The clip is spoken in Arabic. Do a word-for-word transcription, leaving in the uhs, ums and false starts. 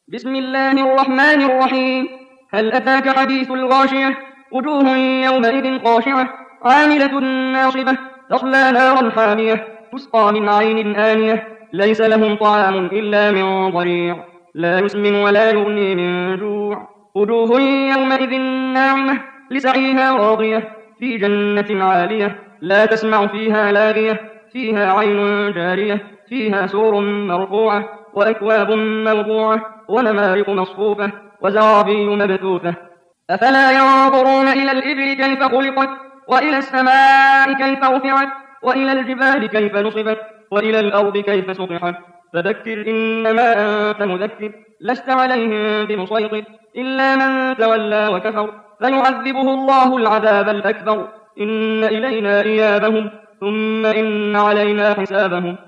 بسم الله الرحمن الرحيم. هل أتاك حديث الغاشية؟ وجوه يومئذ خاشعة عاملة ناصبة تصلى نارا حامية تسقى من عين آنية ليس لهم طعام إلا من ضريع لا يسمن ولا يغني من جوع وجوه يومئذ ناعمة لسعيها راضية في جنة عالية لا تسمع فيها لاغية فيها عين جارية فيها سور مرفوعة وأكواب موضوعة ونمارق مصفوفة وزرابي مبثوثة أفلا ينظرون إلى الإبل كيف خلقت وإلى السماء كيف رفعت وإلى الجبال كيف نصبت وإلى الأرض كيف سطحت فذكر إنما أنت مذكر لست عليهم بمسيطر إلا من تولى وكفر فيعذبه الله العذاب الأكبر إن إلينا إيابهم ثم إن علينا حسابهم